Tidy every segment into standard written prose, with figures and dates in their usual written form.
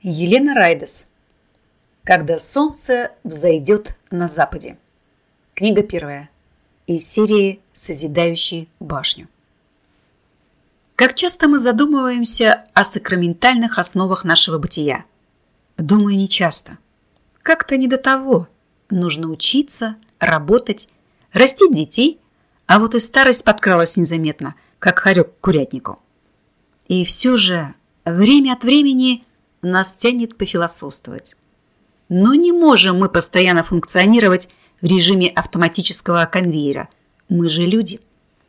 Елена Райдес. Когда солнце взойдет на западе. Книга первая из серии «Созидающий башню». Как часто мы задумываемся о сакраментальных основах нашего бытия? Думаю, не часто. Как-то не до того. Нужно учиться, работать, растить детей, а вот и старость подкралась незаметно, как хорек к курятнику. И все же время от времени нас тянет пофилософствовать. Но не можем мы постоянно функционировать в режиме автоматического конвейера. Мы же люди.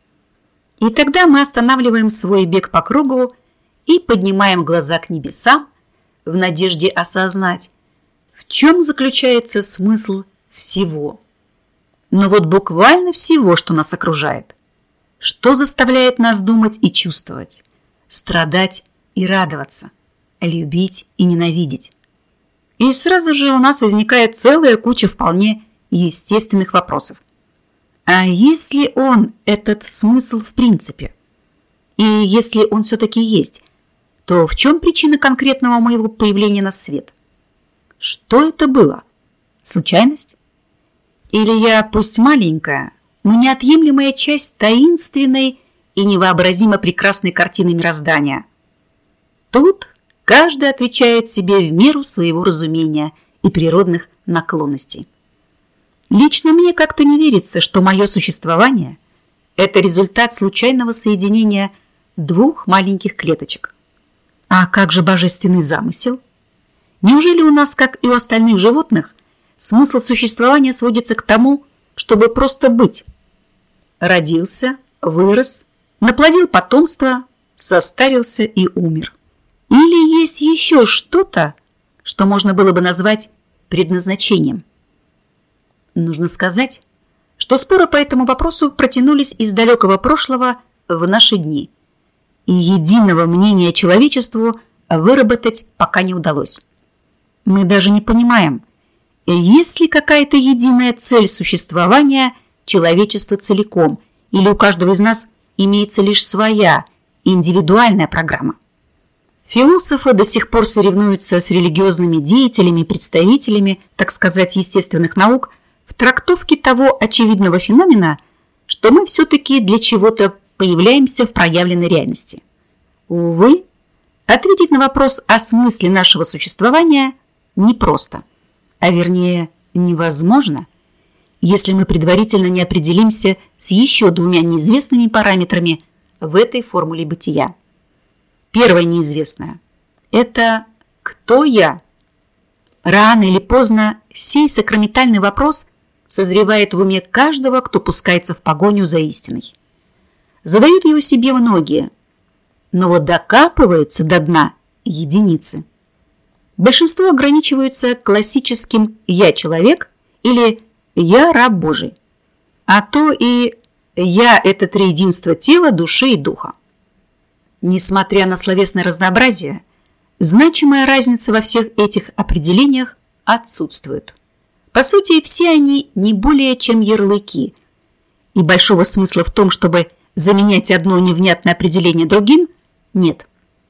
И тогда мы останавливаем свой бег по кругу и поднимаем глаза к небесам в надежде осознать, в чем заключается смысл всего. Но вот буквально всего, что нас окружает. Что заставляет нас думать и чувствовать, страдать и радоваться, любить и ненавидеть. И сразу же у нас возникает целая куча вполне естественных вопросов. А если он, этот смысл в принципе? И если он все-таки есть, то в чем причина конкретного моего появления на свет? Что это было? Случайность? Или я, пусть маленькая, но неотъемлемая часть таинственной и невообразимо прекрасной картины мироздания? Тут каждый отвечает себе в меру своего разумения и природных наклонностей. Лично мне как-то не верится, что мое существование – это результат случайного соединения двух маленьких клеточек. А как же божественный замысел? Неужели у нас, как и у остальных животных, смысл существования сводится к тому, чтобы просто быть? Родился, вырос, наплодил потомство, состарился и умер. Или есть еще что-то, что можно было бы назвать предназначением? Нужно сказать, что споры по этому вопросу протянулись из далекого прошлого в наши дни, и единого мнения человечеству выработать пока не удалось. Мы даже не понимаем, есть ли какая-то единая цель существования человечества целиком, или у каждого из нас имеется лишь своя индивидуальная программа. Философы до сих пор соревнуются с религиозными деятелями и представителями, так сказать, естественных наук в трактовке того очевидного феномена, что мы все-таки для чего-то появляемся в проявленной реальности. Увы, ответить на вопрос о смысле нашего существования непросто, а вернее невозможно, если мы предварительно не определимся с еще двумя неизвестными параметрами в этой формуле бытия. Первое неизвестное – это «кто я?». Рано или поздно сей сакраментальный вопрос созревает в уме каждого, кто пускается в погоню за истиной. Задают его себе многие, но вот докапываются до дна единицы. Большинство ограничиваются классическим «я человек» или «я раб Божий», а то и «я» – это триединство тела, души и духа. Несмотря на словесное разнообразие, значимая разница во всех этих определениях отсутствует. По сути, все они не более чем ярлыки, и большого смысла в том, чтобы заменять одно невнятное определение другим, нет.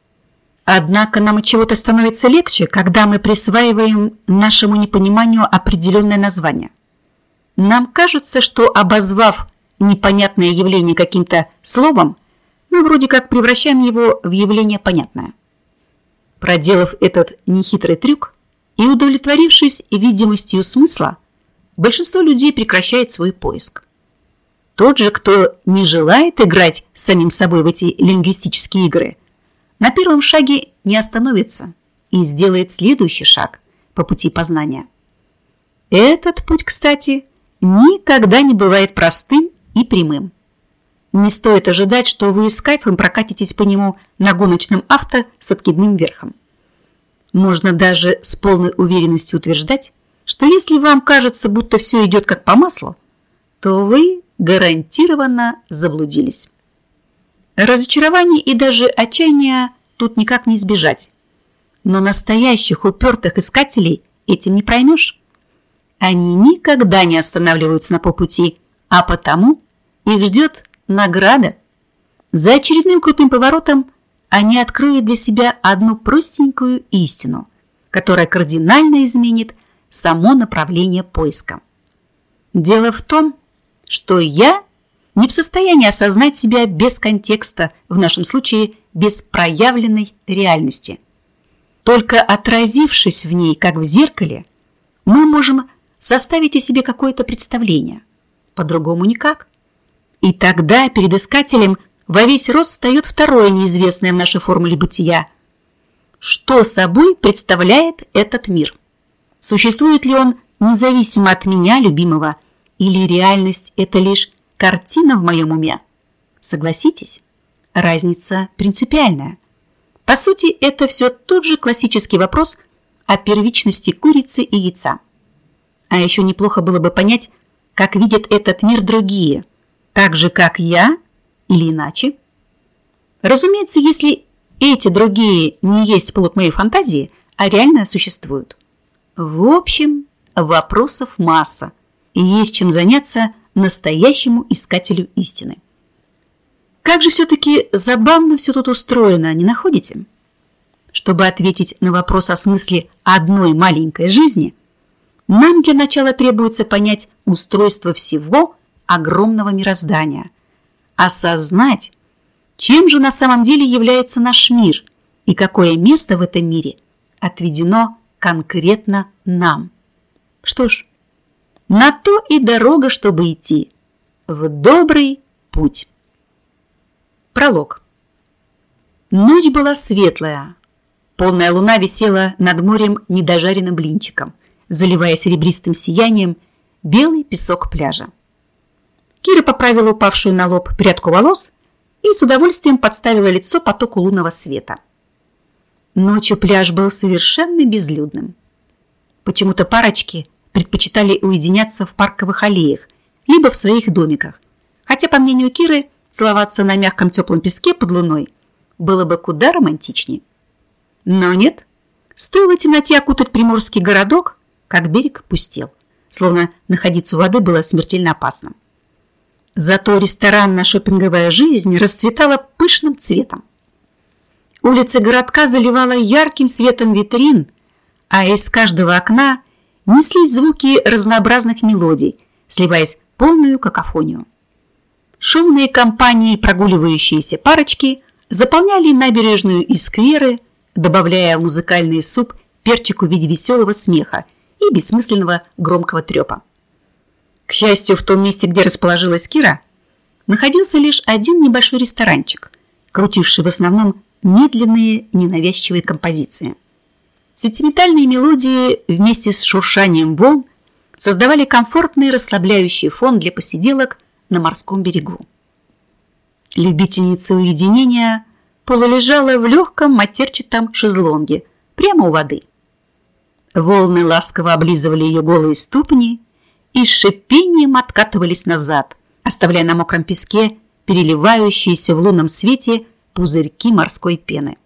Однако нам от чего-то становится легче, когда мы присваиваем нашему непониманию определенное название. Нам кажется, что, обозвав непонятное явление каким-то словом, мы вроде как превращаем его в явление понятное. Проделав этот нехитрый трюк и удовлетворившись видимостью смысла, большинство людей прекращает свой поиск. Тот же, кто не желает играть с самим собой в эти лингвистические игры, на первом шаге не остановится и сделает следующий шаг по пути познания. Этот путь, кстати, никогда не бывает простым и прямым. Не стоит ожидать, что вы с кайфом прокатитесь по нему на гоночном авто с откидным верхом. Можно даже с полной уверенностью утверждать, что если вам кажется, будто все идет как по маслу, то вы гарантированно заблудились. Разочарование и даже отчаяния тут никак не избежать. Но настоящих упертых искателей этим не проймешь. Они никогда не останавливаются на полпути, а потому их ждет награда. За очередным крутым поворотом они откроют для себя одну простенькую истину. которая кардинально изменит само направление поиска. Дело в том, что я не в состоянии осознать себя без контекста, в нашем случае без проявленной реальности. Только отразившись в ней, как в зеркале, мы можем составить о себе какое-то представление. По-другому никак. И тогда перед искателем во весь рост встает второе неизвестное в нашей формуле бытия. Что собой представляет этот мир? Существует ли он независимо от меня, любимого, или реальность – это лишь картина в моем уме? Согласитесь, разница принципиальная. По сути, это все тот же классический вопрос о первичности курицы и яйца. А еще неплохо было бы понять, как видят этот мир другие, так же, как я, или иначе. Разумеется, если эти другие не есть плод моей фантазии, а реально существуют. В общем, вопросов масса, и есть чем заняться настоящему искателю истины. Как же все-таки забавно все тут устроено, не находите? Чтобы ответить на вопрос о смысле одной маленькой жизни, нам для начала требуется понять устройство всего огромного мироздания, осознать, чем же на самом деле является наш мир и какое место в этом мире отведено конкретно нам. Что ж, на то и дорога, чтобы идти в добрый путь. Пролог. Ночь была светлая. Полная луна висела над морем недожаренным блинчиком, заливая серебристым сиянием белый песок пляжа. Кира поправила упавшую на лоб прядку волос и с удовольствием подставила лицо потоку лунного света. Ночью пляж был совершенно безлюдным. Почему-то парочки предпочитали уединяться в парковых аллеях, либо в своих домиках, хотя, по мнению Киры, целоваться на мягком теплом песке под луной было бы куда романтичнее. Но нет, стоило темноте окутать приморский городок, как берег пустел, словно находиться у воды было смертельно опасно. Зато ресторанная шопинговая жизнь расцветала пышным цветом. Улицы городка заливала ярким светом витрин, а из каждого окна неслись звуки разнообразных мелодий, сливаясь в полную какофонию. Шумные компании, прогуливающиеся парочки заполняли набережную и скверы, добавляя в музыкальный суп перчику в виде веселого смеха и бессмысленного громкого трепа. К счастью, в том месте, где расположилась Кира, находился лишь один небольшой ресторанчик, крутивший в основном медленные, ненавязчивые композиции. Сентиментальные мелодии вместе с шуршанием волн создавали комфортный расслабляющий фон для посиделок на морском берегу. Любительница уединения полулежала в легком матерчатом шезлонге прямо у воды. Волны ласково облизывали ее голые ступни и с шипением откатывались назад, оставляя на мокром песке переливающиеся в лунном свете пузырьки морской пены.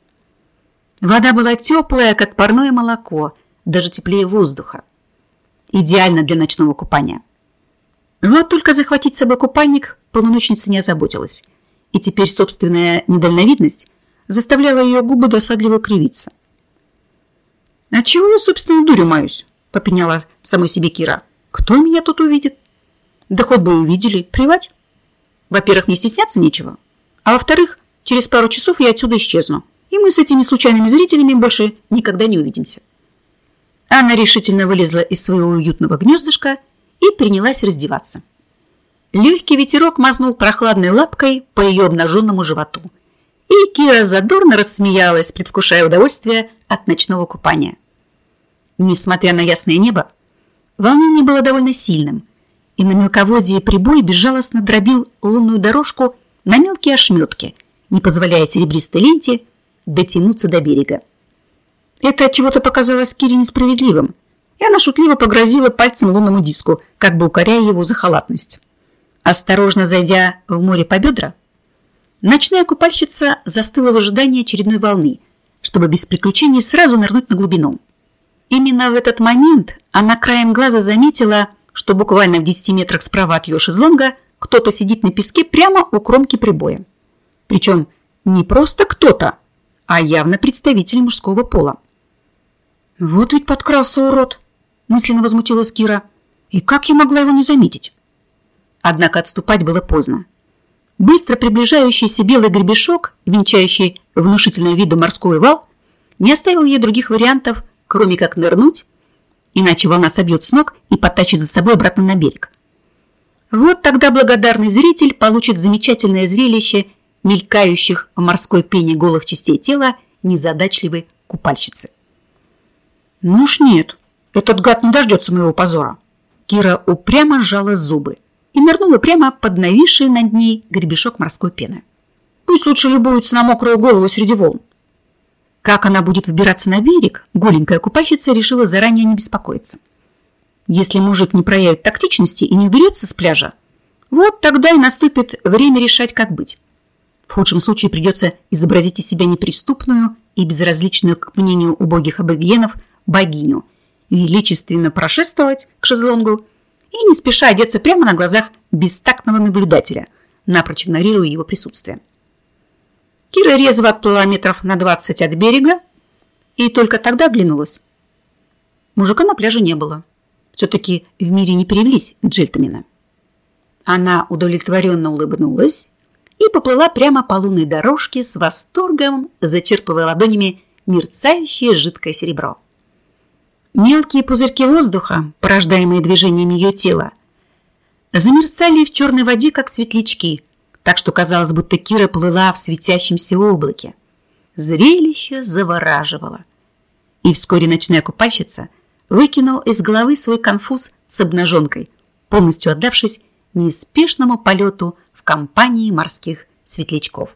Вода была теплая, как парное молоко, даже теплее воздуха. Идеально для ночного купания. Вот только захватить с собой купальник полуночница не озаботилась, и теперь собственная недальновидность заставляла ее губы досадливо кривиться. «А чего я, собственно, дурью маюсь?» – попеняла самой себе Кира. «Кто меня тут увидит?» «Да хоть бы и увидели, плевать. Во-первых, мне стесняться нечего, а во-вторых, через пару часов я отсюда исчезну, и мы с этими случайными зрителями больше никогда не увидимся». Она решительно вылезла из своего уютного гнездышка и принялась раздеваться. Легкий ветерок мазнул прохладной лапкой по ее обнаженному животу, и Кира задорно рассмеялась, предвкушая удовольствие от ночного купания. Несмотря на ясное небо, волнение было довольно сильным, и на мелководье прибой безжалостно дробил лунную дорожку на мелкие ошметки, не позволяя серебристой ленте дотянуться до берега. Это отчего-то показалось Кире несправедливым, и она шутливо погрозила пальцем лунному диску, как бы укоряя его за халатность. Осторожно зайдя в море по бедра, ночная купальщица застыла в ожидании очередной волны, чтобы без приключений сразу нырнуть на глубину. Именно в этот момент она краем глаза заметила, что буквально в 10 метрах справа от ее шезлонга кто-то сидит на песке прямо у кромки прибоя. Причем не просто кто-то, а явно представитель мужского пола. «Вот ведь подкрался урод!» – мысленно возмутилась Кира. «И как я могла его не заметить?» Однако отступать было поздно. Быстро приближающийся белый гребешок, венчающий внушительного вида морской вал, не оставил ей других вариантов, кроме как нырнуть, иначе волна собьет с ног и потащит за собой обратно на берег. Вот тогда благодарный зритель получит замечательное зрелище мелькающих в морской пене голых частей тела незадачливой купальщицы. «Ну уж нет, этот гад не дождется моего позора». Кира упрямо сжала зубы и нырнула прямо под нависший над ней гребешок морской пены. Пусть лучше любуется на мокрую голову среди волн. Как она будет выбираться на берег, голенькая купальщица решила заранее не беспокоиться. Если мужик не проявит тактичности и не уберется с пляжа, вот тогда и наступит время решать, как быть. В худшем случае придется изобразить из себя неприступную и безразличную к мнению убогих аборигенов богиню, величественно прошествовать к шезлонгу и не спеша одеться прямо на глазах бестактного наблюдателя, напрочь игнорируя его присутствие. Кира резво отплыла метров на 20 от берега и только тогда оглянулась. Мужика на пляже не было. Все-таки в мире не перевелись джентльмены. Она удовлетворенно улыбнулась и поплыла прямо по лунной дорожке с восторгом, зачерпывая ладонями мерцающее жидкое серебро. Мелкие пузырьки воздуха, порождаемые движением ее тела, замерцали в черной воде, как светлячки, так что казалось, будто Кира плыла в светящемся облаке. Зрелище завораживало. И вскоре ночная купальщица выкинула из головы свой конфуз с обнаженкой, полностью отдавшись неспешному полету в компании морских светлячков.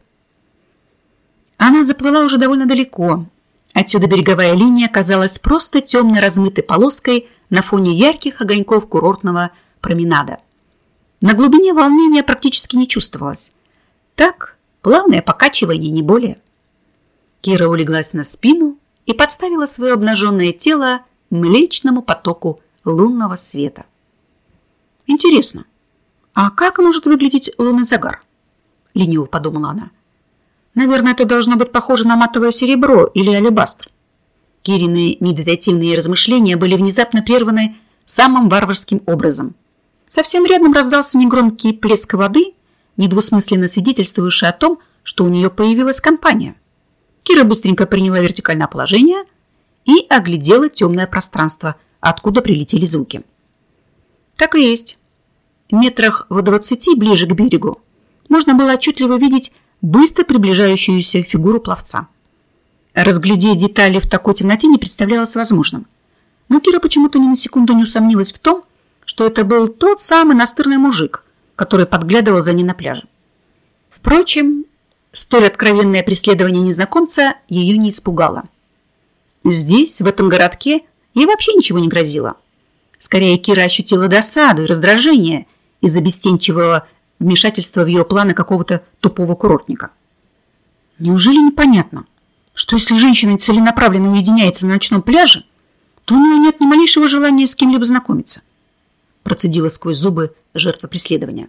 Она заплыла уже довольно далеко. Отсюда береговая линия казалась просто темной размытой полоской на фоне ярких огоньков курортного променада. На глубине волнения практически не чувствовалось. Так, плавное покачивание, не более. Кира улеглась на спину и подставила свое обнаженное тело млечному потоку лунного света. Интересно, а как может выглядеть лунный загар? Лениво подумала она. Наверное, это должно быть похоже на матовое серебро или алебастр. Кирины медитативные размышления были внезапно прерваны самым варварским образом. Совсем рядом раздался негромкий плеск воды, недвусмысленно свидетельствующий о том, что у нее появилась компания. Кира быстренько приняла вертикальное положение и оглядела темное пространство, откуда прилетели звуки. Так и есть. Метрах в 20 ближе к берегу можно было отчетливо видеть быстро приближающуюся фигуру пловца. Разглядеть детали в такой темноте не представлялось возможным. Но Кира почему-то ни на секунду не усомнилась в том, что это был тот самый настырный мужик, который подглядывал за ней на пляже. Впрочем, столь откровенное преследование незнакомца ее не испугало. Здесь, в этом городке, ей вообще ничего не грозило. Скорее, Кира ощутила досаду и раздражение из-за бесстенчивого вмешательства в ее планы какого-то тупого курортника. Неужели непонятно, что если женщина целенаправленно уединяется на ночном пляже, то у нее нет ни малейшего желания с кем-либо знакомиться? Процедила сквозь зубы жертва преследования.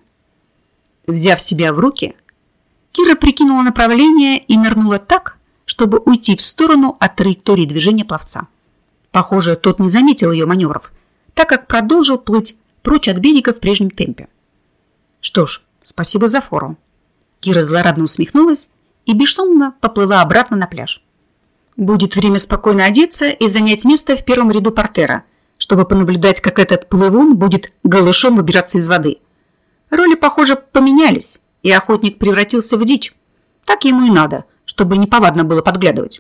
Взяв себя в руки, Кира прикинула направление и нырнула так, чтобы уйти в сторону от траектории движения пловца. Похоже, тот не заметил ее маневров, так как продолжил плыть прочь от берега в прежнем темпе. Что ж, спасибо за фору. Кира злорадно усмехнулась и бесшумно поплыла обратно на пляж. Будет время спокойно одеться и занять место в первом ряду портера, чтобы понаблюдать, как этот плывун будет голышом выбираться из воды. Роли, похоже, поменялись, и охотник превратился в дичь. Так ему и надо, чтобы неповадно было подглядывать.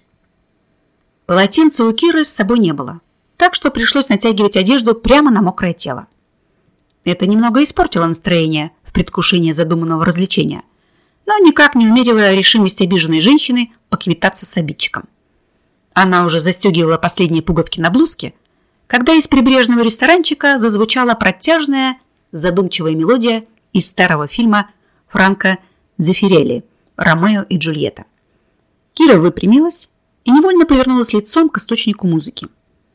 Полотенца у Киры с собой не было, так что пришлось натягивать одежду прямо на мокрое тело. Это немного испортило настроение в предвкушении задуманного развлечения, но никак не умерило решимость обиженной женщины поквитаться с обидчиком. Она уже застегивала последние пуговки на блузке, когда из прибрежного ресторанчика зазвучала протяжная, задумчивая мелодия из старого фильма Франко Дзеффирелли «Ромео и Джульетта». Кира выпрямилась и невольно повернулась лицом к источнику музыки.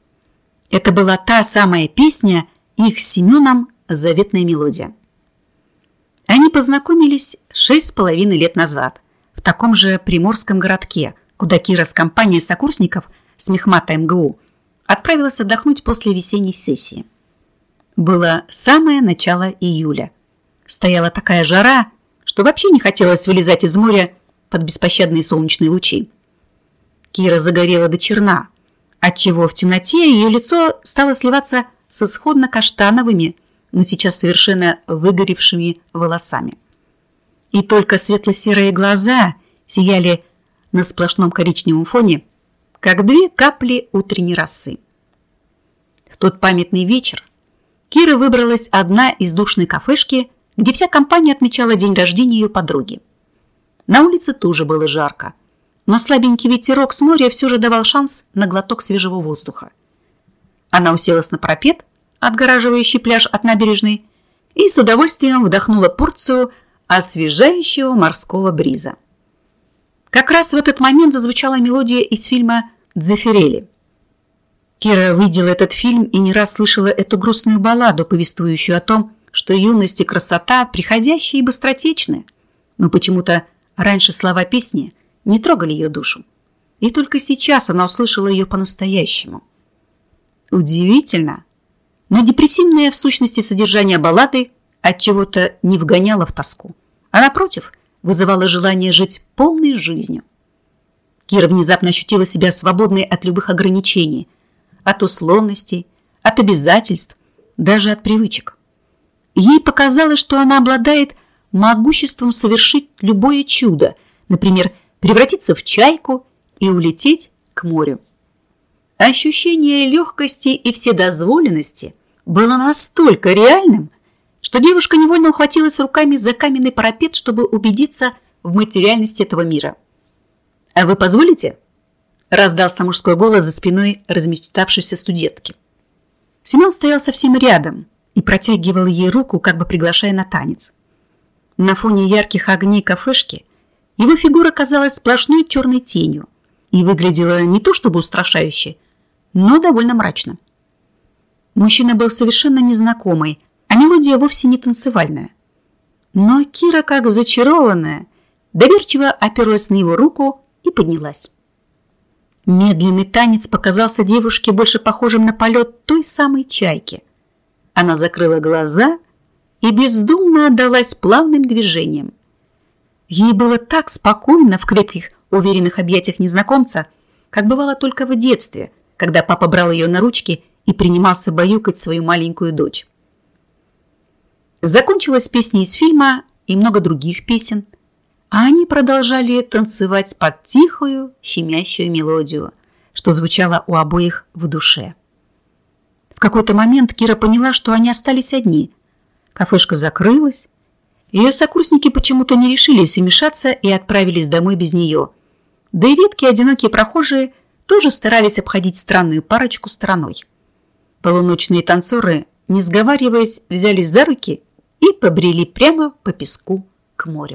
Это была та самая песня, их с Семеном заветная мелодия. Они познакомились 6,5 лет назад в таком же приморском городке, куда Кира с компанией сокурсников с мехмата МГУ отправилась отдохнуть после весенней сессии. Было самое начало июля. Стояла такая жара, что вообще не хотелось вылезать из моря под беспощадные солнечные лучи. Кира загорела до черна, отчего в темноте ее лицо стало сливаться с исходно-каштановыми, но сейчас совершенно выгоревшими волосами. И только светло-серые глаза сияли на сплошном коричневом фоне, как 2 капли утренней росы. В тот памятный вечер Кира выбралась одна из душной кафешки, где вся компания отмечала день рождения ее подруги. На улице тоже было жарко, но слабенький ветерок с моря все же давал шанс на глоток свежего воздуха. Она уселась на парапет, отгораживающий пляж от набережной, и с удовольствием вдохнула порцию освежающего морского бриза. Как раз в этот момент зазвучала мелодия из фильма «Дзефирелли». Кира видела этот фильм и не раз слышала эту грустную балладу, повествующую о том, что юность и красота приходящие и быстротечны, но почему-то раньше слова песни не трогали ее душу. И только сейчас она услышала ее по-настоящему. Удивительно, но депрессивное в сущности содержание баллады отчего-то не вгоняло в тоску, а напротив вызывало желание жить полной жизнью. Кира внезапно ощутила себя свободной от любых ограничений, от условностей, от обязательств, даже от привычек. Ей показалось, что она обладает могуществом совершить любое чудо, например, превратиться в чайку и улететь к морю. Ощущение легкости и вседозволенности было настолько реальным, что девушка невольно ухватилась руками за каменный парапет, чтобы убедиться в материальности этого мира. «А вы позволите?» – раздался мужской голос за спиной размечтавшейся студентки. Семен стоял совсем рядом и протягивал ей руку, как бы приглашая на танец. На фоне ярких огней кафешки его фигура казалась сплошной черной тенью и выглядела не то чтобы устрашающе, но довольно мрачно. Мужчина был совершенно незнакомый, а мелодия вовсе не танцевальная. Но Кира, как зачарованная, доверчиво оперлась на его руку и поднялась. Медленный танец показался девушке больше похожим на полет той самой чайки. Она закрыла глаза и бездумно отдалась плавным движениям. Ей было так спокойно в крепких, уверенных объятиях незнакомца, как бывало только в детстве, когда папа брал ее на ручки и принимался баюкать свою маленькую дочь. Закончилась песня из фильма и много других песен, а они продолжали танцевать под тихую, щемящую мелодию, что звучало у обоих в душе. В какой-то момент Кира поняла, что они остались одни. Кафешка закрылась. Ее сокурсники почему-то не решились вмешаться и отправились домой без нее. Да и редкие одинокие прохожие тоже старались обходить странную парочку стороной. Полуночные танцоры, не сговариваясь, взялись за руки и побрели прямо по песку к морю.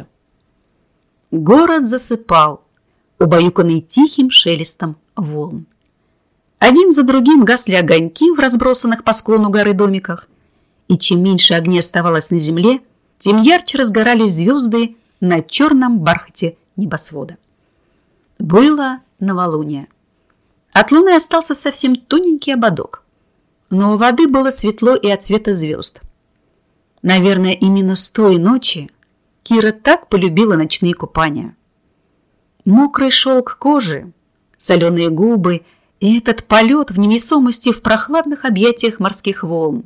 Город засыпал, убаюканный тихим шелестом волн. Один за другим гасли огоньки в разбросанных по склону горы домиках, и чем меньше огней оставалось на земле, тем ярче разгорались звезды на черном бархате небосвода. Было новолуние. От луны остался совсем тоненький ободок, но у воды было светло и от цвета звезд. Наверное, именно с той ночи Кира так полюбила ночные купания. Мокрый шелк кожи, соленые губы и этот полет в невесомости в прохладных объятиях морских волн.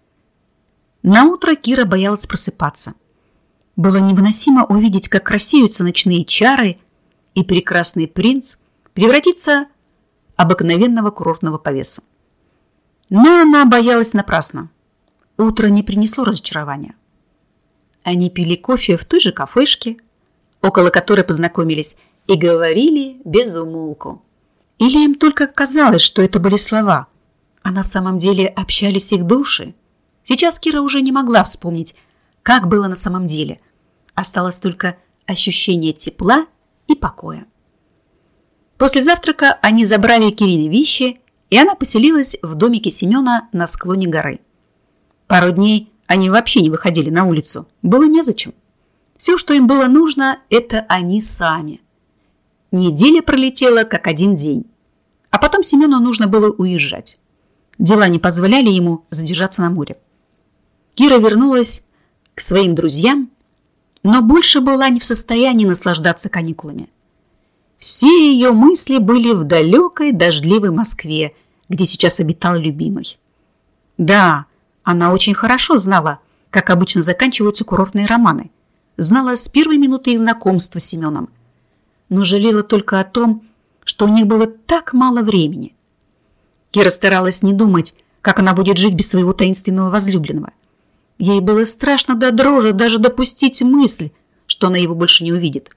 Наутро Кира боялась просыпаться. Было невыносимо увидеть, как рассеются ночные чары, и прекрасный принц превратится в обыкновенного курортного повесу. Но она боялась напрасно. Утро не принесло разочарования. Они пили кофе в той же кафешке, около которой познакомились, и говорили без умолку. Или им только казалось, что это были слова, а на самом деле общались их души. Сейчас Кира уже не могла вспомнить, как было на самом деле. Осталось только ощущение тепла и покоя. После завтрака они забрали Кирины вещи, и она поселилась в домике Семена на склоне горы. Пару дней они вообще не выходили на улицу. Было незачем. Все, что им было нужно, это они сами. Неделя пролетела, как один день. А потом Семену нужно было уезжать. Дела не позволяли ему задержаться на море. Кира вернулась к своим друзьям, но больше была не в состоянии наслаждаться каникулами. Все ее мысли были в далекой дождливой Москве, где сейчас обитал любимый. Да, она очень хорошо знала, как обычно заканчиваются курортные романы. Знала с первой минуты их знакомства с Семеном. Но жалела только о том, что у них было так мало времени. Кира старалась не думать, как она будет жить без своего таинственного возлюбленного. Ей было страшно до дрожи даже допустить мысль, что она его больше не увидит.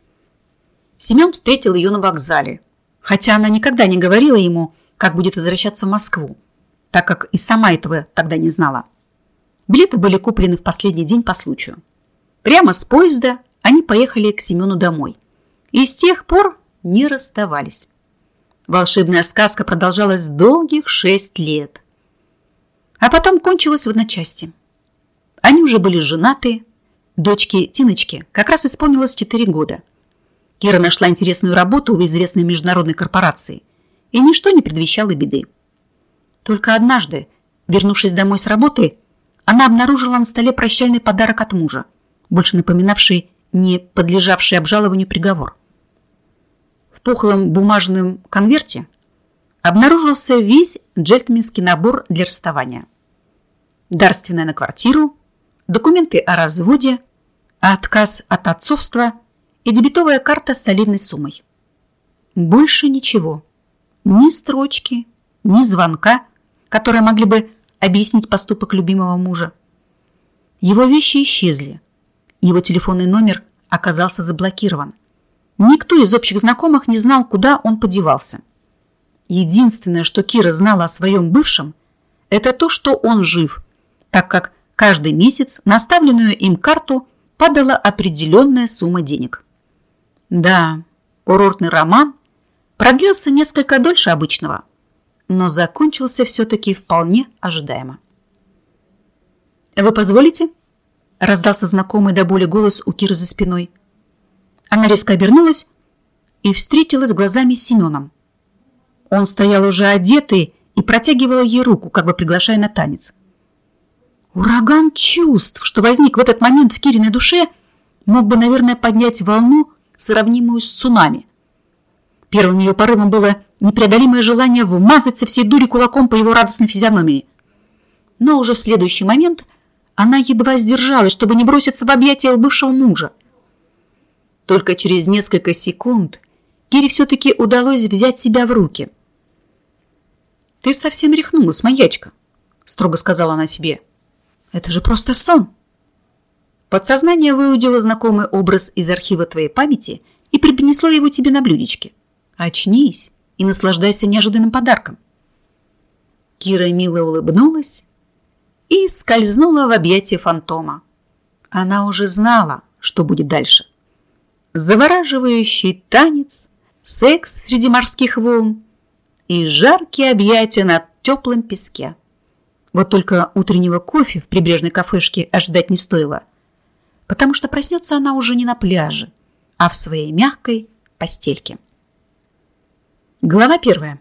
Семен встретил ее на вокзале, хотя она никогда не говорила ему, как будет возвращаться в Москву, так как и сама этого тогда не знала. Билеты были куплены в последний день по случаю. Прямо с поезда они поехали к Семену домой. И с тех пор не расставались. Волшебная сказка продолжалась долгих 6 лет. А потом кончилась в одночасье. Они уже были женаты. Дочке Тиночке как раз исполнилось 4 года. Кира нашла интересную работу в известной международной корпорации, и ничто не предвещало беды. Только однажды, вернувшись домой с работы, она обнаружила на столе прощальный подарок от мужа, больше напоминавший не подлежавший обжалованию приговор. В пухлом бумажном конверте обнаружился весь джентльменский набор для расставания. Дарственная на квартиру, документы о разводе, отказ от отцовства и дебетовая карта с солидной суммой. Больше ничего. Ни строчки, ни звонка, которые могли бы объяснить поступок любимого мужа. Его вещи исчезли. Его телефонный номер оказался заблокирован. Никто из общих знакомых не знал, куда он подевался. Единственное, что Кира знала о своем бывшем, это то, что он жив, так как каждый месяц на оставленную им карту падала определенная сумма денег. Да, курортный роман продлился несколько дольше обычного, но закончился все-таки вполне ожидаемо. «Вы позволите?» – раздался знакомый до боли голос у Киры за спиной. Она резко обернулась и встретилась глазами с Семеном. Он стоял уже одетый и протягивал ей руку, как бы приглашая на танец. Ураган чувств, что возник в этот момент в Кириной душе, мог бы, наверное, поднять волну, сравнимую с цунами. Первым ее порывом было непреодолимое желание вмазать со всей дури кулаком по его радостной физиономии. Но уже в следующий момент она едва сдержалась, чтобы не броситься в объятия бывшего мужа. Только через несколько секунд Кире все-таки удалось взять себя в руки. «Ты совсем рехнулась, маньячка», — строго сказала она себе. «Это же просто сон». Подсознание выудило знакомый образ из архива твоей памяти и преподнесло его тебе на блюдечке. Очнись и наслаждайся неожиданным подарком. Кира мило улыбнулась и скользнула в объятия фантома. Она уже знала, что будет дальше. Завораживающий танец, секс среди морских волн и жаркие объятия на теплом песке. Вот только утреннего кофе в прибрежной кафешке ожидать не стоило, потому что проснется она уже не на пляже, а в своей мягкой постельке. Глава 1.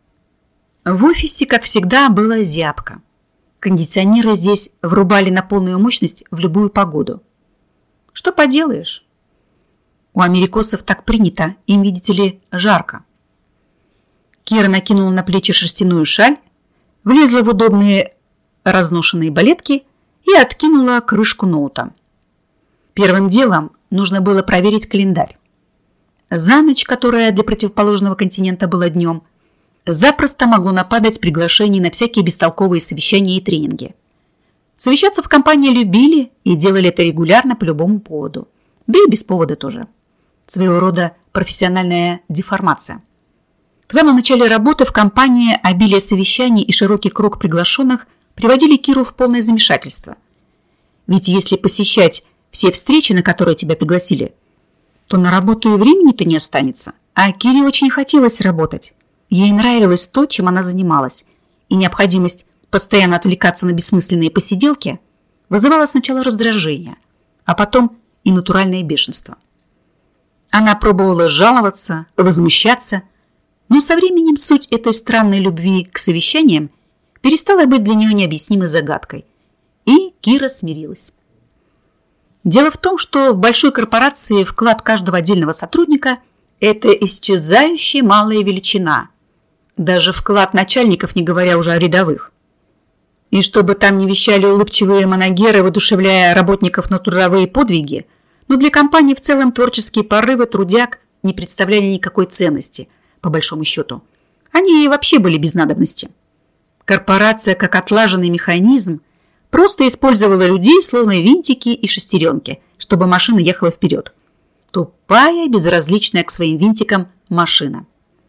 В офисе, как всегда, было зябко. Кондиционеры здесь врубали на полную мощность в любую погоду. Что поделаешь? У америкосов так принято, им, видите ли, жарко. Кира накинула на плечи шерстяную шаль, влезла в удобные разношенные балетки и откинула крышку ноута. Первым делом нужно было проверить календарь. За ночь, которая для противоположного континента была днем, запросто могло нападать приглашений на всякие бестолковые совещания и тренинги. Совещаться в компании любили и делали это регулярно по любому поводу. Да и без повода тоже. Своего рода профессиональная деформация. В самом начале работы в компании обилие совещаний и широкий круг приглашенных приводили Киру в полное замешательство. Ведь если посещать все встречи, на которые тебя пригласили, то на работу и времени-то не останется. А Кире очень хотелось работать. Ей нравилось то, чем она занималась, и необходимость постоянно отвлекаться на бессмысленные посиделки вызывала сначала раздражение, а потом и натуральное бешенство. Она пробовала жаловаться, возмущаться, Но со временем суть этой странной любви к совещаниям перестала быть для нее необъяснимой загадкой, и Кира смирилась. Дело в том, что в большой корпорации вклад каждого отдельного сотрудника – это исчезающая малая величина. Даже вклад начальников, не говоря уже о рядовых. И чтобы там не вещали улыбчивые манагеры, воодушевляя работников на трудовые подвиги, но для компании в целом творческие порывы трудяг не представляли никакой ценности, по большому счету. Они и вообще были без надобности. Корпорация, как отлаженный механизм, просто использовала людей, словно винтики и шестеренки, чтобы машина ехала вперед. Тупая, безразличная к своим винтикам машина.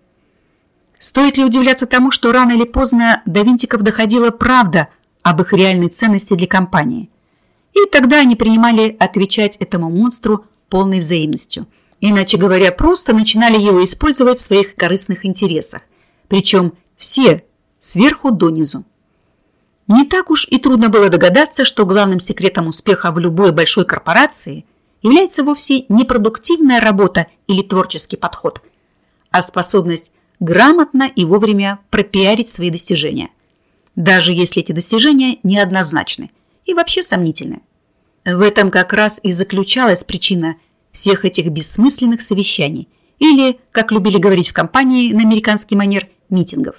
Стоит ли удивляться тому, что рано или поздно до винтиков доходила правда об их реальной ценности для компании? И тогда они принимали отвечать этому монстру полной взаимностью. Иначе говоря, просто начинали его использовать в своих корыстных интересах. Причем все сверху донизу. Не так уж и трудно было догадаться, что главным секретом успеха в любой большой корпорации является вовсе не продуктивная работа или творческий подход, а способность грамотно и вовремя пропиарить свои достижения, даже если эти достижения неоднозначны и вообще сомнительны. В этом как раз и заключалась причина всех этих бессмысленных совещаний или, как любили говорить в компании на американский манер, митингов.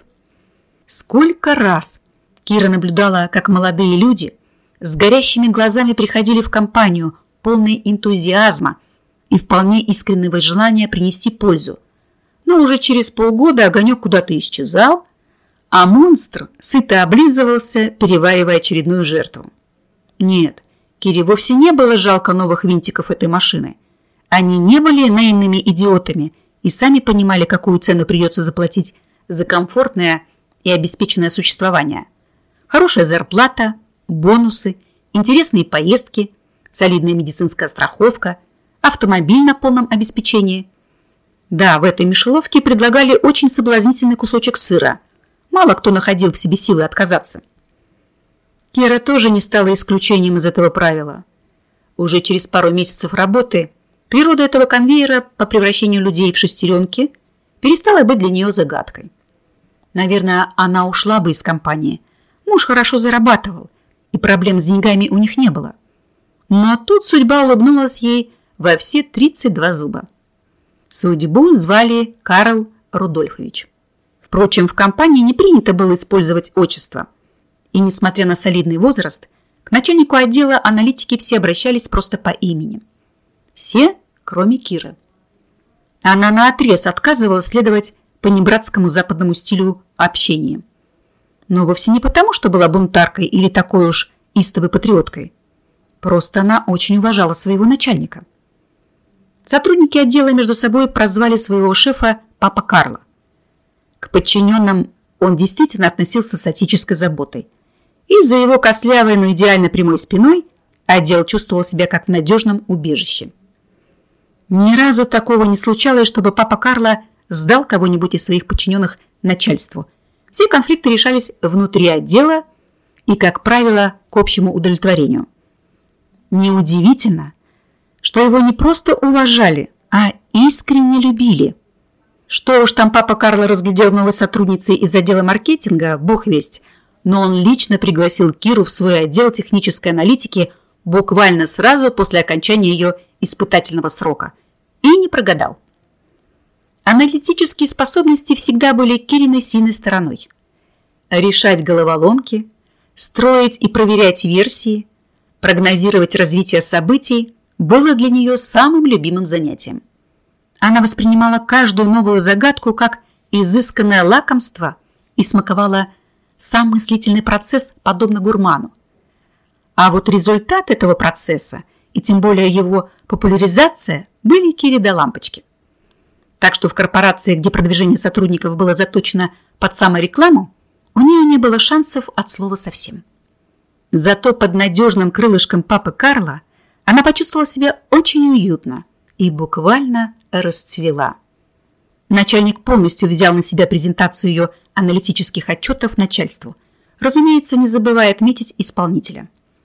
Сколько раз Кира наблюдала, как молодые люди с горящими глазами приходили в компанию, полные энтузиазма и вполне искреннего желания принести пользу. Но уже через полгода огонек куда-то исчезал, а монстр сыто облизывался, переваривая очередную жертву. Нет, Кире вовсе не было жалко новых винтиков этой машины. Они не были наивными идиотами и сами понимали, какую цену придется заплатить за комфортное и обеспеченное существование. Хорошая зарплата, бонусы, интересные поездки, солидная медицинская страховка, автомобиль на полном обеспечении. Да, в этой мишеловке предлагали очень соблазнительный кусочек сыра. Мало кто находил в себе силы отказаться. Кира тоже не стала исключением из этого правила. Уже через пару месяцев работы природа этого конвейера по превращению людей в шестеренки перестала быть для нее загадкой. Наверное, она ушла бы из компании. Муж хорошо зарабатывал, и проблем с деньгами у них не было. Но тут судьба улыбнулась ей во все 32 зуба. Судьбу звали Карл Рудольфович. Впрочем, в компании не принято было использовать отчество. И, несмотря на солидный возраст, к начальнику отдела аналитики все обращались просто по имени. Все, кроме Киры. Она наотрез отказывалась следовать понебратскому западному стилю общения. Но вовсе не потому, что была бунтаркой или такой уж истовой патриоткой. Просто она очень уважала своего начальника. Сотрудники отдела между собой прозвали своего шефа «Папа Карло». К подчиненным он действительно относился с отеческой заботой. И за его костлявой, но идеально прямой спиной отдел чувствовал себя как в надежном убежище. Ни разу такого не случалось, чтобы папа Карло сдал кого-нибудь из своих подчиненных начальству. Все конфликты решались внутри отдела и, как правило, к общему удовлетворению. Неудивительно, что его не просто уважали, а искренне любили. Что уж там папа Карло разглядел в новой сотруднице из отдела маркетинга, бог весть, но он лично пригласил Киру в свой отдел технической аналитики буквально сразу после окончания ее испытательного срока. И не прогадал. Аналитические способности всегда были Кириной сильной стороной. Решать головоломки, строить и проверять версии, прогнозировать развитие событий было для нее самым любимым занятием. Она воспринимала каждую новую загадку как изысканное лакомство и смаковала сам мыслительный процесс, подобно гурману. А вот результат этого процесса, и тем более его популяризация, были Кире до лампочки. Так что в корпорации, где продвижение сотрудников было заточено под саморекламу, у нее не было шансов от слова совсем. Зато под надежным крылышком папы Карло она почувствовала себя очень уютно и буквально расцвела. Начальник полностью взял на себя презентацию ее аналитических отчетов начальству, разумеется, не забывая отметить исполнителя.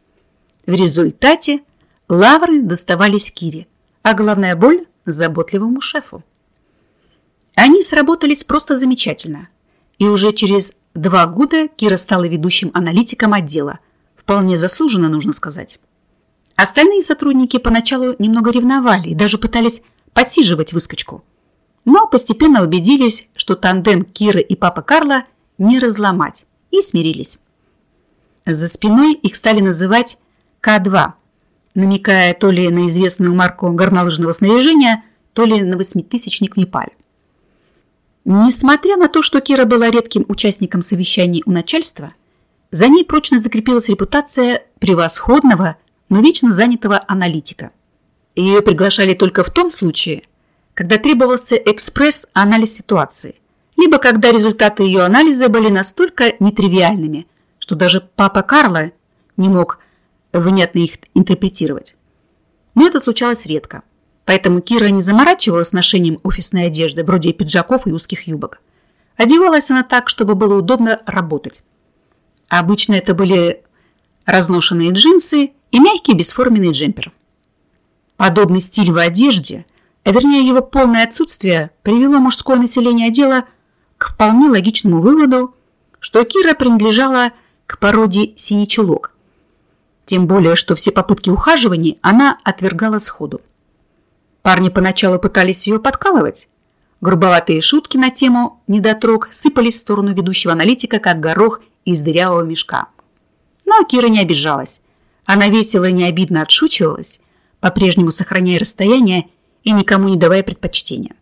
В результате лавры доставались Кире, а головная боль – заботливому шефу. Они сработались просто замечательно. И уже через 2 года Кира стала ведущим аналитиком отдела. Вполне заслуженно, нужно сказать. Остальные сотрудники поначалу немного ревновали и даже пытались подсиживать выскочку. Но постепенно убедились, что тандем Киры и папы Карла не разломать, и смирились. За спиной их стали называть К2, намекая то ли на известную марку горнолыжного снаряжения, то ли на 8-тысячник в Непале. Несмотря на то, что Кира была редким участником совещаний у начальства, за ней прочно закрепилась репутация превосходного, но вечно занятого аналитика. Ее приглашали только в том случае, когда требовался экспресс-анализ ситуации, либо когда результаты ее анализа были настолько нетривиальными, что даже папа Карла не мог внятно их интерпретировать. Но это случалось редко, поэтому Кира не заморачивалась ношением офисной одежды, вроде пиджаков и узких юбок. Одевалась она так, чтобы было удобно работать. Обычно это были разношенные джинсы и мягкий бесформенный джемпер. Подобный стиль в одежде, а вернее его полное отсутствие, привело мужское население отдела к вполне логичному выводу, что Кира принадлежала к породе синий чулок. Тем более, что все попытки ухаживаний она отвергала сходу. Парни поначалу пытались ее подкалывать. Грубоватые шутки на тему недотрог сыпались в сторону ведущего аналитика, как горох из дырявого мешка. Но Кира не обижалась. Она весело и необидно отшучивалась, по-прежнему сохраняя расстояние и никому не давая предпочтения.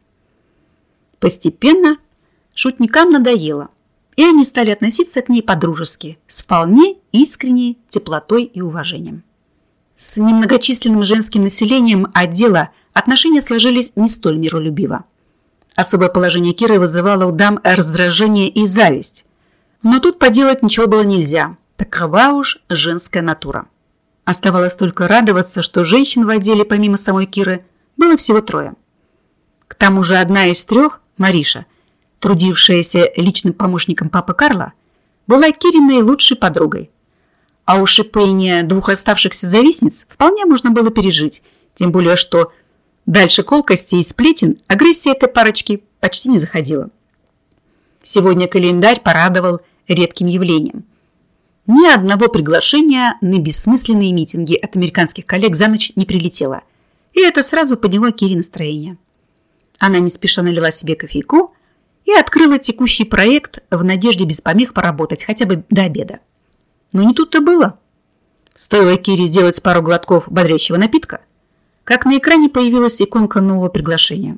Постепенно шутникам надоело, и они стали относиться к ней по-дружески, с вполне искренней теплотой и уважением. С немногочисленным женским населением отдела отношения сложились не столь миролюбиво. Особое положение Киры вызывало у дам раздражение и зависть. Но тут поделать ничего было нельзя. Такова уж женская натура. Оставалось только радоваться, что женщин в отделе, помимо самой Киры, было всего 3. К тому же одна из 3, Мариша, трудившаяся личным помощником папы Карла, была Кириной лучшей подругой. А у шипения 2 оставшихся завистниц вполне можно было пережить, тем более что дальше колкости и сплетен агрессия этой парочки почти не заходила. Сегодня календарь порадовал редким явлением. Ни одного приглашения на бессмысленные митинги от американских коллег за ночь не прилетело, и это сразу подняло Кире настроение. Она не спеша налила себе кофейку и открыла текущий проект в надежде без помех поработать хотя бы до обеда. Но не тут-то было. Стоило Кире сделать пару глотков бодрящего напитка, как на экране появилась иконка нового приглашения.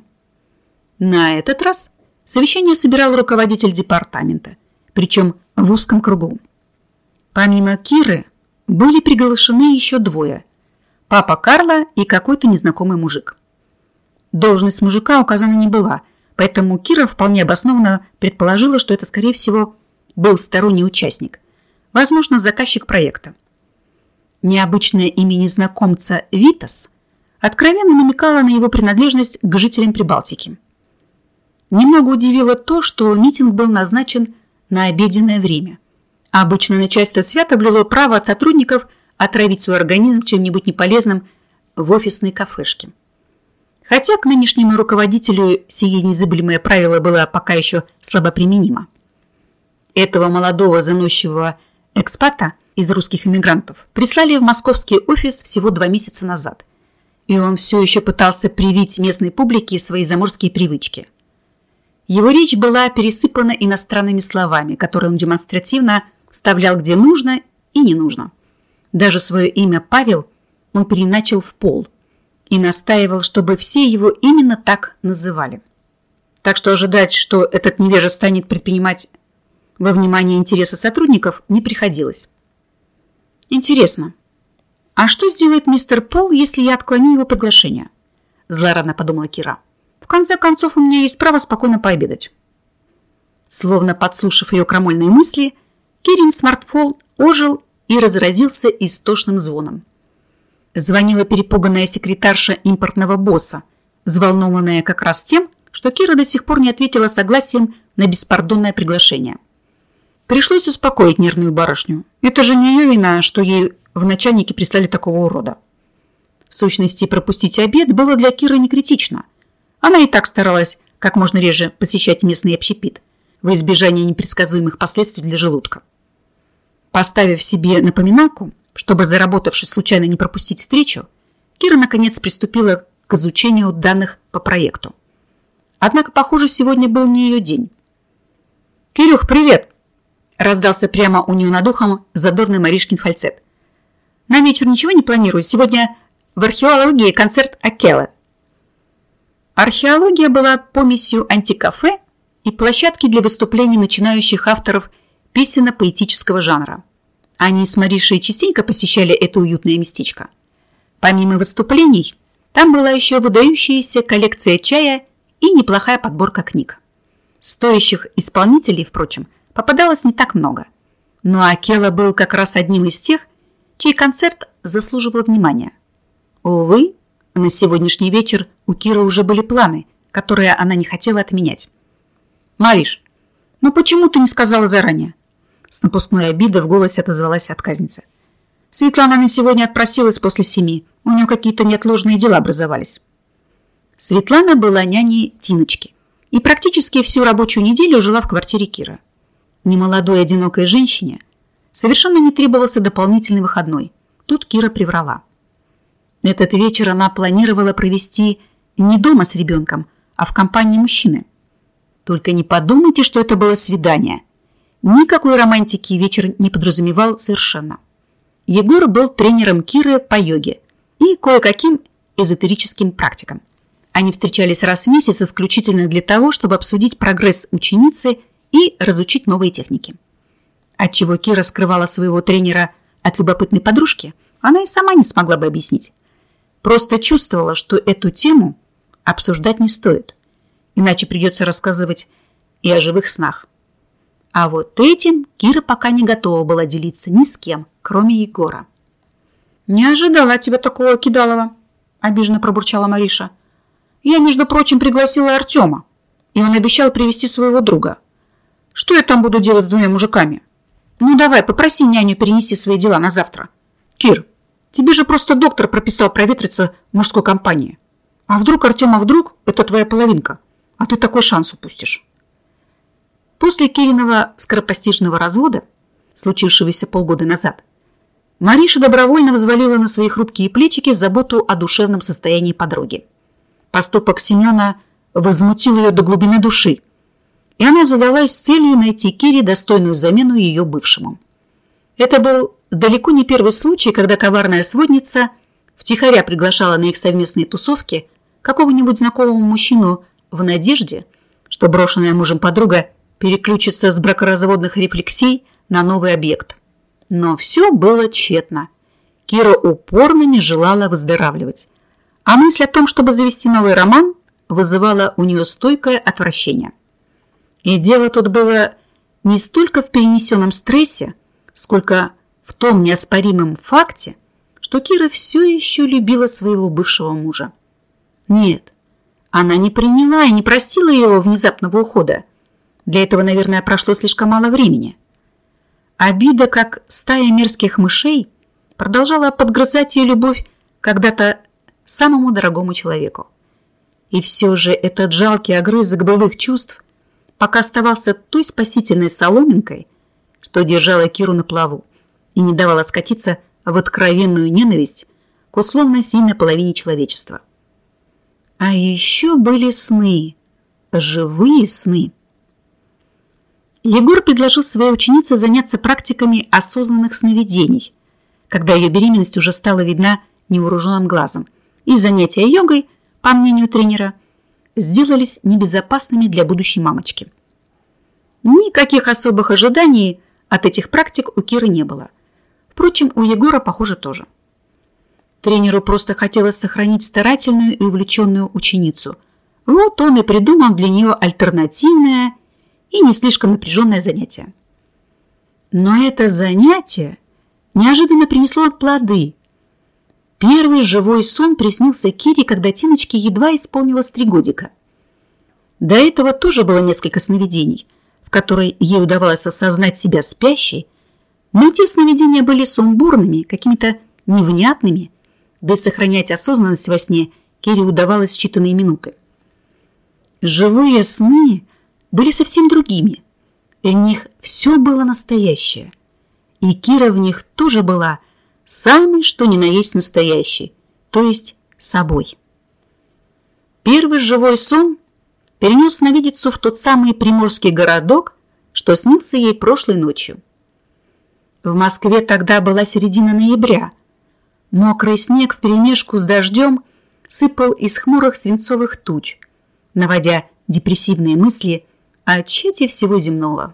На этот раз совещание собирал руководитель департамента, причем в узком кругу. Помимо Киры были приглашены еще 2 – папа Карла и какой-то незнакомый мужик. Должность мужика указана не была, поэтому Кира вполне обоснованно предположила, что это, скорее всего, был сторонний участник, возможно, заказчик проекта. Необычное имя незнакомца Витас откровенно намекало на его принадлежность к жителям Прибалтики. Немного удивило то, что митинг был назначен на обеденное время. Обычно начальство свято блюло право от сотрудников отравить свой организм чем-нибудь неполезным в офисной кафешке. Хотя к нынешнему руководителю сие незыблемое правило было пока еще слабо применимо. Этого молодого заносчивого экспата из русских иммигрантов прислали в московский офис всего 2 месяца назад, и он все еще пытался привить местной публике свои заморские привычки. Его речь была пересыпана иностранными словами, которые он демонстративно вставлял где нужно и не нужно. Даже свое имя Павел он переначал в Пол и настаивал, чтобы все его именно так называли. Так что ожидать, что этот невежа станет предпринимать во внимание интересы сотрудников, не приходилось. Интересно, а что сделает мистер Пол, если я отклоню его приглашение? Злорадно подумала Кира. В конце концов, у меня есть право спокойно пообедать. Словно подслушав ее крамольные мысли, Кирин смартфон ожил и разразился истошным звоном. Звонила перепуганная секретарша импортного босса, взволнованная как раз тем, что Кира до сих пор не ответила согласием на беспардонное приглашение. Пришлось успокоить нервную барышню. Это же не ее вина, что ей в начальнике прислали такого урода. В сущности, пропустить обед было для Киры не критично. Она и так старалась как можно реже посещать местный общепит во избежание непредсказуемых последствий для желудка. Поставив себе напоминалку, чтобы, заработавшись, случайно не пропустить встречу, Кира наконец приступила к изучению данных по проекту. Однако, похоже, сегодня был не ее день. «Кирюх, привет!» – раздался прямо у нее над ухом задорный Маришкин фальцет. «На вечер ничего не планирую? Сегодня в археологии концерт Акелы». Археология была помесью антикафе и площадки для выступлений начинающих авторов песенно-поэтического жанра. Они с Маришей частенько посещали это уютное местечко. Помимо выступлений, там была еще выдающаяся коллекция чая и неплохая подборка книг. Стоящих исполнителей, впрочем, попадалось не так много. Но Акела был как раз одним из тех, чей концерт заслуживал внимания. Увы, на сегодняшний вечер у Киры уже были планы, которые она не хотела отменять. «Мариш, ну почему ты не сказала заранее?» С напускной обидой в голосе отозвалась отказница. «Светлана на сегодня отпросилась после 7. У нее какие-то неотложные дела образовались». Светлана была няней Тиночки и практически всю рабочую неделю жила в квартире Киры. Немолодой одинокой женщине совершенно не требовался дополнительный выходной. Тут Кира приврала. Этот вечер она планировала провести не дома с ребенком, а в компании мужчины. Только не подумайте, что это было свидание. Никакой романтики вечер не подразумевал совершенно. Егор был тренером Киры по йоге и кое-каким эзотерическим практикам. Они встречались раз в месяц исключительно для того, чтобы обсудить прогресс ученицы и разучить новые техники. Отчего Кира скрывала своего тренера от любопытной подружки, она и сама не смогла бы объяснить. Просто чувствовала, что эту тему обсуждать не стоит, иначе придется рассказывать и о живых снах. А вот этим Кира пока не готова была делиться ни с кем, кроме Егора. «Не ожидала от тебя такого кидалова», – обиженно пробурчала Мариша. «Я, между прочим, пригласила Артема, и он обещал привести своего друга. Что я там буду делать с 2 мужиками? Ну давай, попроси няню перенести свои дела на завтра. Кир, тебе же просто доктор прописал проветриться в мужской компании. А вдруг Артема это твоя половинка, а ты такой шанс упустишь». После Кириного скоропостижного развода, случившегося полгода назад, Мариша добровольно взвалила на свои хрупкие плечики заботу о душевном состоянии подруги. Поступок Семена возмутил ее до глубины души, и она задалась целью найти Кире достойную замену ее бывшему. Это был далеко не первый случай, когда коварная сводница втихаря приглашала на их совместные тусовки какого-нибудь знакомого мужчину в надежде, что брошенная мужем подруга переключится с бракоразводных рефлексий на новый объект. Но все было тщетно. Кира упорно не желала выздоравливать, а мысль о том, чтобы завести новый роман, вызывала у нее стойкое отвращение. И дело тут было не столько в перенесенном стрессе, сколько в том неоспоримом факте, что Кира все еще любила своего бывшего мужа. Нет, она не приняла и не простила его внезапного ухода. Для этого, наверное, прошло слишком мало времени. Обида, как стая мерзких мышей, продолжала подгрызать ее любовь когда-то самому дорогому человеку. И все же этот жалкий огрызок былых чувств пока оставался той спасительной соломинкой, что держала Киру на плаву и не давала скатиться в откровенную ненависть к условно сильной половине человечества. А еще были сны, живые сны. Егор предложил своей ученице заняться практиками осознанных сновидений, когда ее беременность уже стала видна невооруженным глазом, и занятия йогой, по мнению тренера, сделались небезопасными для будущей мамочки. Никаких особых ожиданий от этих практик у Киры не было. Впрочем, у Егора, похоже, тоже. Тренеру просто хотелось сохранить старательную и увлеченную ученицу. Вот он и придумал для нее альтернативное и не слишком напряженное занятие. Но это занятие неожиданно принесло плоды. Первый живой сон приснился Кире, когда Тиночке едва исполнилось 3 годика. До этого тоже было несколько сновидений, в которые ей удавалось осознать себя спящей, но те сновидения были сумбурными, какими-то невнятными, да и сохранять осознанность во сне Кире удавалось считанные минуты. Живые сны были совсем другими. В них все было настоящее. И Кира в них тоже была самой, что ни на есть настоящей, то есть собой. Первый живой сон перенес сновидицу в тот самый приморский городок, что снился ей прошлой ночью. В Москве тогда была середина ноября. Мокрый снег вперемешку с дождем сыпал из хмурых свинцовых туч, наводя депрессивные мысли о тщете всего земного.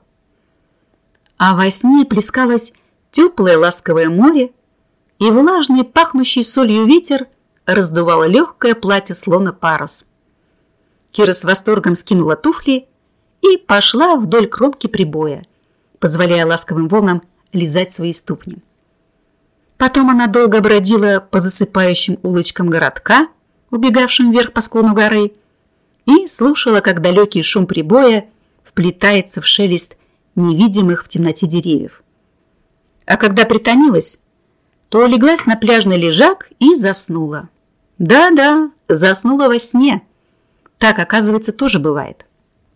А во сне плескалось теплое ласковое море, и влажный, пахнущий солью ветер раздувало легкое платье слона парус. Кира с восторгом скинула туфли и пошла вдоль кромки прибоя, позволяя ласковым волнам лизать свои ступни. Потом она долго бродила по засыпающим улочкам городка, убегавшим вверх по склону горы, и слушала, как далекий шум прибоя вплетается в шелест невидимых в темноте деревьев. А когда притомилась, то улеглась на пляжный лежак и заснула. Да-да, заснула во сне. Так, оказывается, тоже бывает.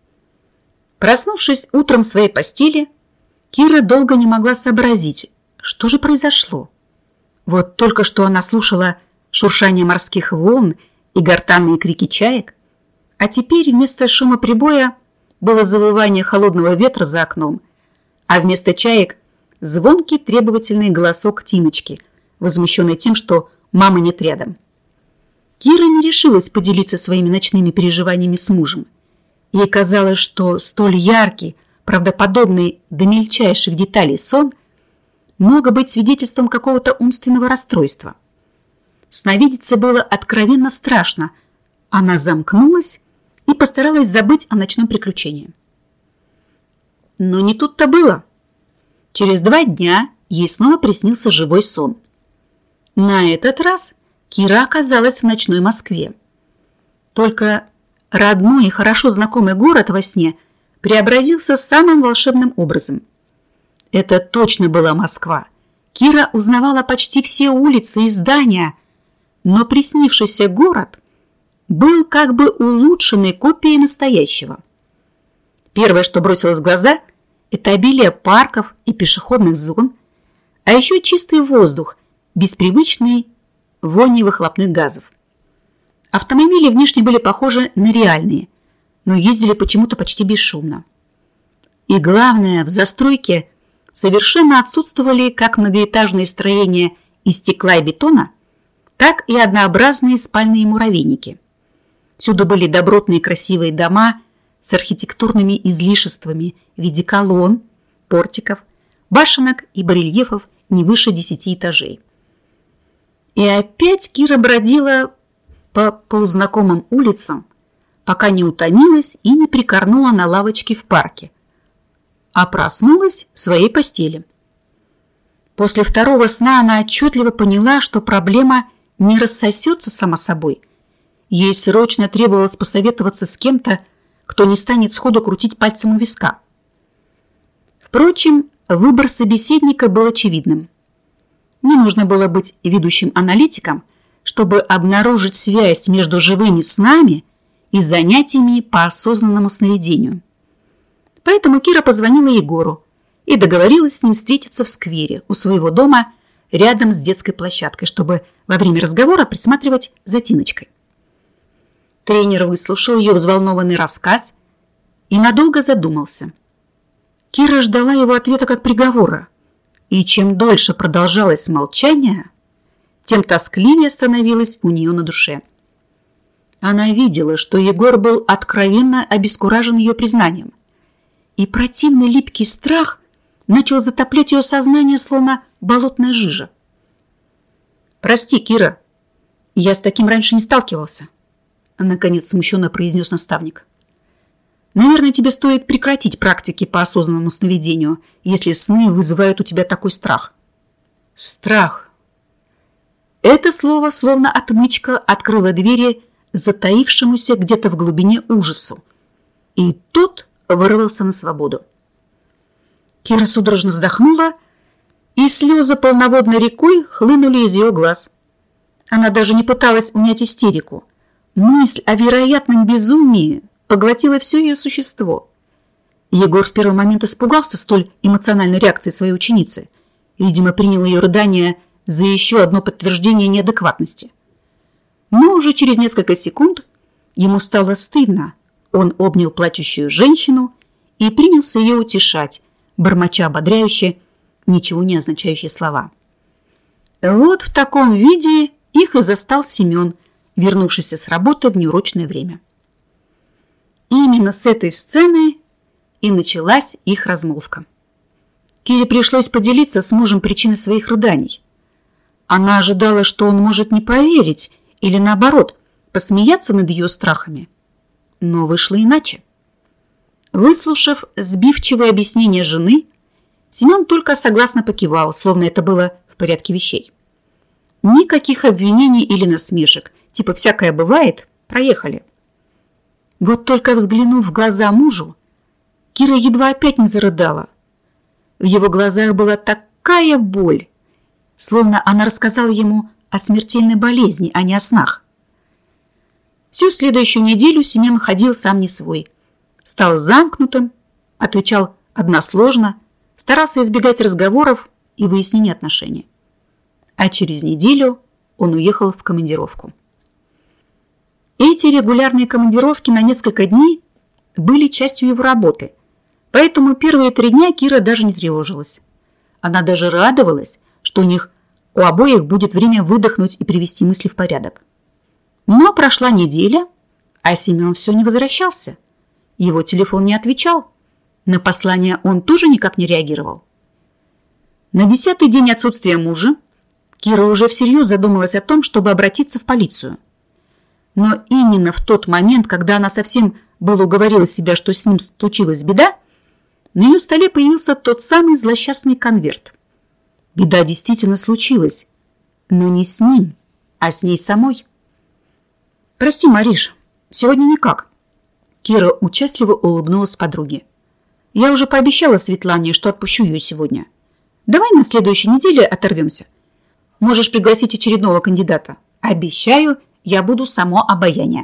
Проснувшись утром в своей постели, Кира долго не могла сообразить, что же произошло. Вот только что она слушала шуршание морских волн и гортанные крики чаек, а теперь вместо шума прибоя было завывание холодного ветра за окном, а вместо чаек звонкий требовательный голосок Тиночки, возмущенный тем, что мамы нет рядом. Кира не решилась поделиться своими ночными переживаниями с мужем. Ей казалось, что столь яркий, правдоподобный до мельчайших деталей сон мог быть свидетельством какого-то умственного расстройства. Сновидице было откровенно страшно. Она замкнулась и постаралась забыть о ночном приключении. Но не тут-то было. Через 2 дня ей снова приснился живой сон. На этот раз Кира оказалась в ночной Москве. Только родной и хорошо знакомый город во сне преобразился самым волшебным образом. Это точно была Москва. Кира узнавала почти все улицы и здания, но приснившийся город был как бы улучшенной копией настоящего. Первое, что бросилось в глаза, это обилие парков и пешеходных зон, а еще чистый воздух, без привычной вони выхлопных газов. Автомобили внешне были похожи на реальные, но ездили почему-то почти бесшумно. И главное, в застройке совершенно отсутствовали как многоэтажные строения из стекла и бетона, так и однообразные спальные муравейники. Всюду были добротные красивые дома с архитектурными излишествами в виде колонн, портиков, башенок и барельефов не выше 10 этажей. И опять Кира бродила по полузнакомым улицам, пока не утомилась и не прикорнула на лавочке в парке, а проснулась в своей постели. После второго сна она отчетливо поняла, что проблема не рассосется сама собой. Ей срочно требовалось посоветоваться с кем-то, кто не станет сходу крутить пальцем у виска. Впрочем, выбор собеседника был очевидным. Не нужно было быть ведущим аналитиком, чтобы обнаружить связь между живыми снами и занятиями по осознанному сновидению. Поэтому Кира позвонила Егору и договорилась с ним встретиться в сквере у своего дома рядом с детской площадкой, чтобы во время разговора присматривать за Тиночкой. Тренер выслушал ее взволнованный рассказ и надолго задумался. Кира ждала его ответа как приговора, и чем дольше продолжалось молчание, тем тоскливее становилось у нее на душе. Она видела, что Егор был откровенно обескуражен ее признанием, и противный липкий страх начал затоплять ее сознание, словно болотная жижа. «Прости, Кира, я с таким раньше не сталкивался», — наконец смущенно произнес наставник. «Наверное, тебе стоит прекратить практики по осознанному сновидению, если сны вызывают у тебя такой страх». «Страх». Это слово, словно отмычка, открыло двери затаившемуся где-то в глубине ужасу, и тот вырвался на свободу. Кира судорожно вздохнула, и слезы полноводной рекой хлынули из ее глаз. Она даже не пыталась унять истерику. Мысль о вероятном безумии поглотила все ее существо. Егор в первый момент испугался столь эмоциональной реакции своей ученицы. Видимо, принял ее рыдание за еще одно подтверждение неадекватности. Но уже через несколько секунд ему стало стыдно. Он обнял плачущую женщину и принялся ее утешать, бормоча ободряюще, ничего не означающие слова. Вот в таком виде их и застал Семен, вернувшийся с работы в неурочное время. Именно с этой сцены и началась их размолвка. Кире пришлось поделиться с мужем причиной своих рыданий. Она ожидала, что он может не поверить или, наоборот, посмеяться над ее страхами. Но вышло иначе. Выслушав сбивчивое объяснение жены, Семен только согласно покивал, словно это было в порядке вещей. Никаких обвинений или насмешек, типа «всякое бывает», проехали. Вот только взглянув в глаза мужу, Кира едва опять не зарыдала. В его глазах была такая боль, словно она рассказала ему о смертельной болезни, а не о снах. Всю следующую неделю Семен ходил сам не свой. Стал замкнутым, отвечал односложно, старался избегать разговоров и выяснения отношений. А через неделю он уехал в командировку. Эти регулярные командировки на несколько дней были частью его работы, поэтому первые 3 дня Кира даже не тревожилась. Она даже радовалась, что у обоих будет время выдохнуть и привести мысли в порядок. Но прошла неделя, а Семен все не возвращался. Его телефон не отвечал. На послание он тоже никак не реагировал. На 10-й день отсутствия мужа Кира уже всерьез задумалась о том, чтобы обратиться в полицию. Но именно в тот момент, когда она совсем было уговорила себя, что с ним случилась беда, на ее столе появился тот самый злосчастный конверт. Беда действительно случилась, но не с ним, а с ней самой. «Прости, Мариш, сегодня никак». Кира участливо улыбнулась подруге. «Я уже пообещала Светлане, что отпущу ее сегодня. Давай на следующей неделе оторвемся. Можешь пригласить очередного кандидата. Обещаю, я буду само обаяние».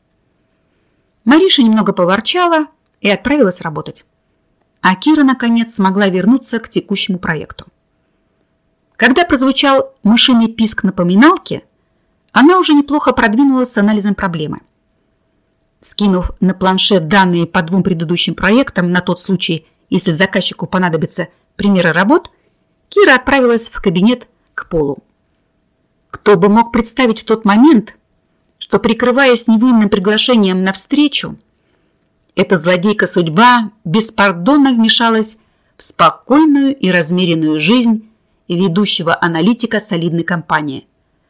Мариша немного поворчала и отправилась работать. А Кира, наконец, смогла вернуться к текущему проекту. Когда прозвучал мышиный писк напоминалки, она уже неплохо продвинулась с анализом проблемы. Скинув на планшет данные по 2 предыдущим проектам на тот случай, если заказчику понадобятся примеры работ, Кира отправилась в кабинет к Полу. Кто бы мог представить в тот момент, что, прикрываясь невинным приглашением на встречу, эта злодейка-судьба беспардонно вмешалась в спокойную и размеренную жизнь ведущего аналитика солидной компании.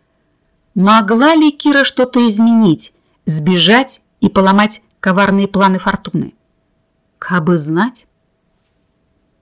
Могла ли Кира что-то изменить, сбежать и поломать коварные планы Фортуны? Кабы знать.